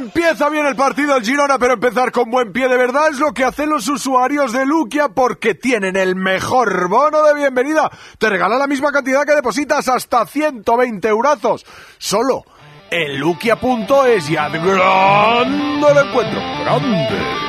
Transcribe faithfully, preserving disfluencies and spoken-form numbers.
Empieza bien el partido el Girona, pero empezar con buen pie de verdad es lo que hacen los usuarios de Luquia, porque tienen el mejor bono de bienvenida. Te regalan la misma cantidad que depositas, hasta ciento veinte eurazos. Solo en luquia punto es, y al grande el encuentro. ¡Grande!